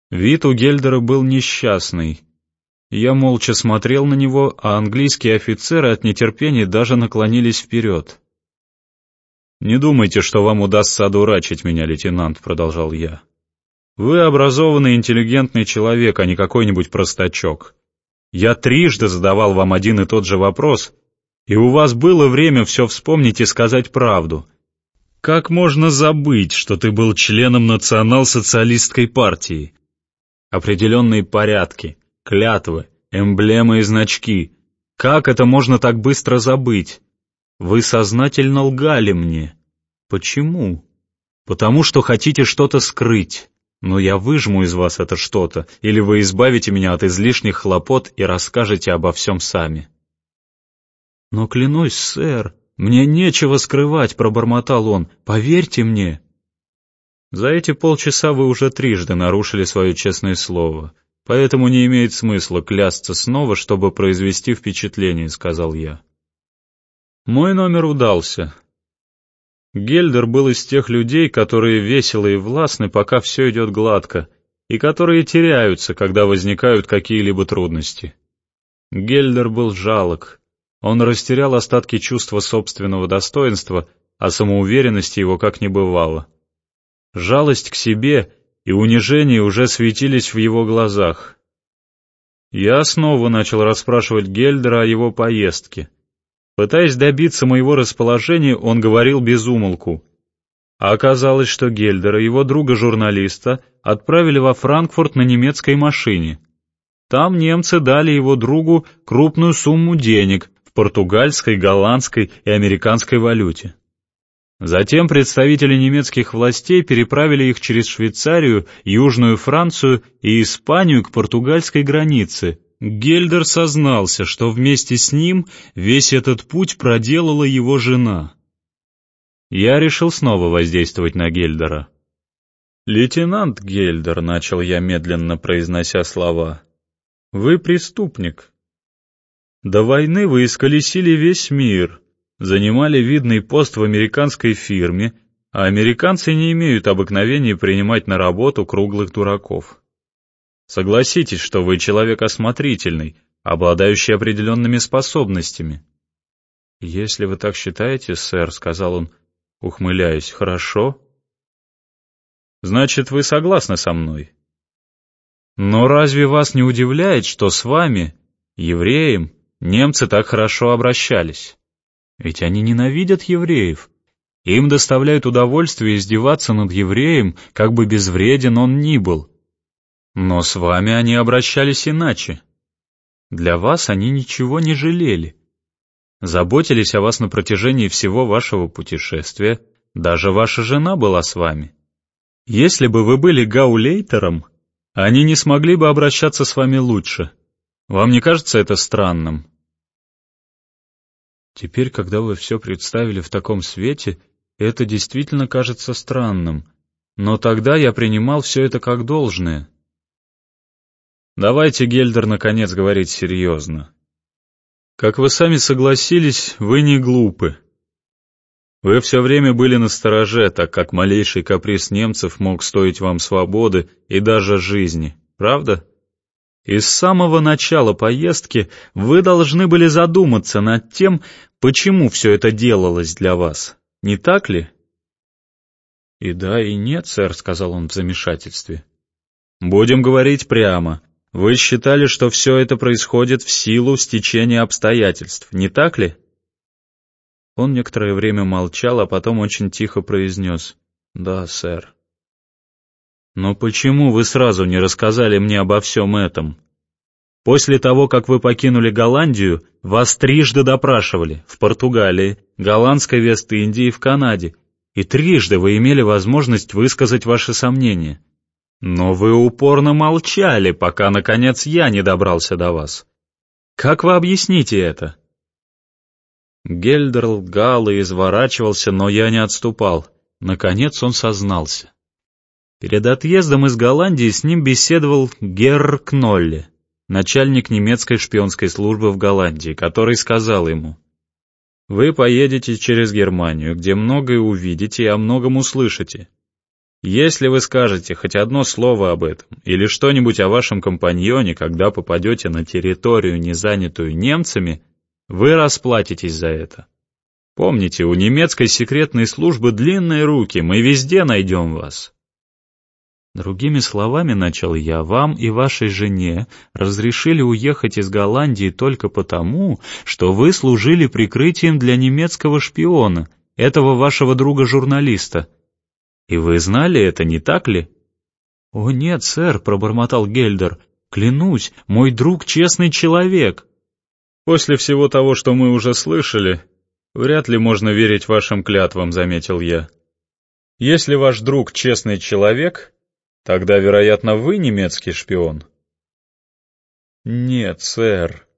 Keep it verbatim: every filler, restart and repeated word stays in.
Вид у Гельдера был несчастный. Я молча смотрел на него, а английские офицеры от нетерпения даже наклонились вперед. «Не думайте, что вам удастся одурачить меня, лейтенант», — продолжал я. «Вы образованный, интеллигентный человек, а не какой-нибудь простачок. Я трижды задавал вам один и тот же вопрос, и у вас было время все вспомнить и сказать правду. Как можно забыть, что ты был членом национал-социалистской партии? Определенные порядки, клятвы, эмблемы и значки. Как это можно так быстро забыть? Вы сознательно лгали мне. Почему? Потому что хотите что-то скрыть. Но я выжму из вас это что-то, или вы избавите меня от излишних хлопот и расскажете обо всем сами». «Но клянусь, сэр, мне нечего скрывать», — пробормотал он. «Поверьте мне». «За эти полчаса вы уже трижды нарушили свое честное слово, поэтому не имеет смысла клясться снова, чтобы произвести впечатление», — сказал я. Мой номер удался. Гельдер был из тех людей, которые веселы и властны, пока все идет гладко, и которые теряются, когда возникают какие-либо трудности. Гельдер был жалок. Он растерял остатки чувства собственного достоинства, а самоуверенности его как не бывало. Жалость к себе и унижение уже светились в его глазах. Я снова начал расспрашивать Гельдера о его поездке. Пытаясь добиться моего расположения, он говорил без умолку. А оказалось, что Гельдера, его друга-журналиста, отправили во Франкфурт на немецкой машине. Там немцы дали его другу крупную сумму денег в португальской, голландской и американской валюте. Затем представители немецких властей переправили их через Швейцарию, Южную Францию и Испанию к португальской границе. Гельдер сознался, что вместе с ним весь этот путь проделала его жена. Я решил снова воздействовать на Гельдера. «Лейтенант Гельдер», — начал я, медленно произнося слова, — «вы преступник. До войны вы исколесили весь мир, занимали видный пост в американской фирме, а американцы не имеют обыкновения принимать на работу круглых дураков. Согласитесь, что вы человек осмотрительный, обладающий определенными способностями». «Если вы так считаете, сэр», — сказал он, ухмыляясь, — «хорошо». «Значит, вы согласны со мной? Но разве вас не удивляет, что с вами, евреем, немцы так хорошо обращались? Ведь они ненавидят евреев. Им доставляет удовольствие издеваться над евреем, как бы безвреден он ни был. Но с вами они обращались иначе. Для вас они ничего не жалели. Заботились о вас на протяжении всего вашего путешествия, даже ваша жена была с вами. Если бы вы были гаулейтером, они не смогли бы обращаться с вами лучше. Вам не кажется это странным?» «Теперь, когда вы все представили в таком свете, это действительно кажется странным, но тогда я принимал все это как должное». «Давайте, Гельдер, наконец говорить серьезно. Как вы сами согласились, вы не глупы. Вы все время были настороже, так как малейший каприз немцев мог стоить вам свободы и даже жизни, правда? И с самого начала поездки вы должны были задуматься над тем, почему все это делалось для вас, не так ли?» «И да, и нет, сэр», — сказал он в замешательстве. «Будем говорить прямо. Вы считали, что все это происходит в силу стечения обстоятельств, не так ли?» Он некоторое время молчал, а потом очень тихо произнес: «Да, сэр». «Но почему вы сразу не рассказали мне обо всем этом? После того, как вы покинули Голландию, вас трижды допрашивали в Португалии, Голландской Вест-Индии и в Канаде, и трижды вы имели возможность высказать ваши сомнения. Но вы упорно молчали, пока, наконец, я не добрался до вас. Как вы объясните это?» Гельдер лгал и изворачивался, но я не отступал. Наконец он сознался. Перед отъездом из Голландии с ним беседовал Герр Кнолле, начальник немецкой шпионской службы в Голландии, который сказал ему: «Вы поедете через Германию, где многое увидите и о многом услышите. Если вы скажете хоть одно слово об этом или что-нибудь о вашем компаньоне, когда попадете на территорию, не занятую немцами, вы расплатитесь за это. Помните, у немецкой секретной службы длинные руки, мы везде найдем вас. Другими словами, начал я, вам и вашей жене разрешили уехать из Голландии только потому, что вы служили прикрытием для немецкого шпиона, этого вашего друга-журналиста. И вы знали это, не так ли? О нет, сэр, пробормотал Гельдер, клянусь, мой друг честный человек. После всего того, что мы уже слышали, вряд ли можно верить вашим клятвам, заметил я. Если ваш друг честный человек, тогда, вероятно, вы немецкий шпион? Нет, сэр.